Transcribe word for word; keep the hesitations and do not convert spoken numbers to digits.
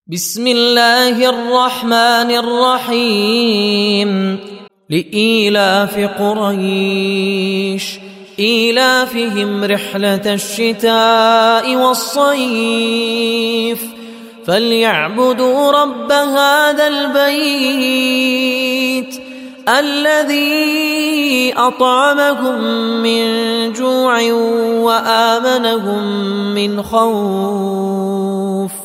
بسم الله الرحمن الرحيم لإيلاف قريش إيلافهم رحلة الشتاء والصيف فليعبدوا رب هذا البيت الذي أطعمهم من جوع وآمنهم من خوف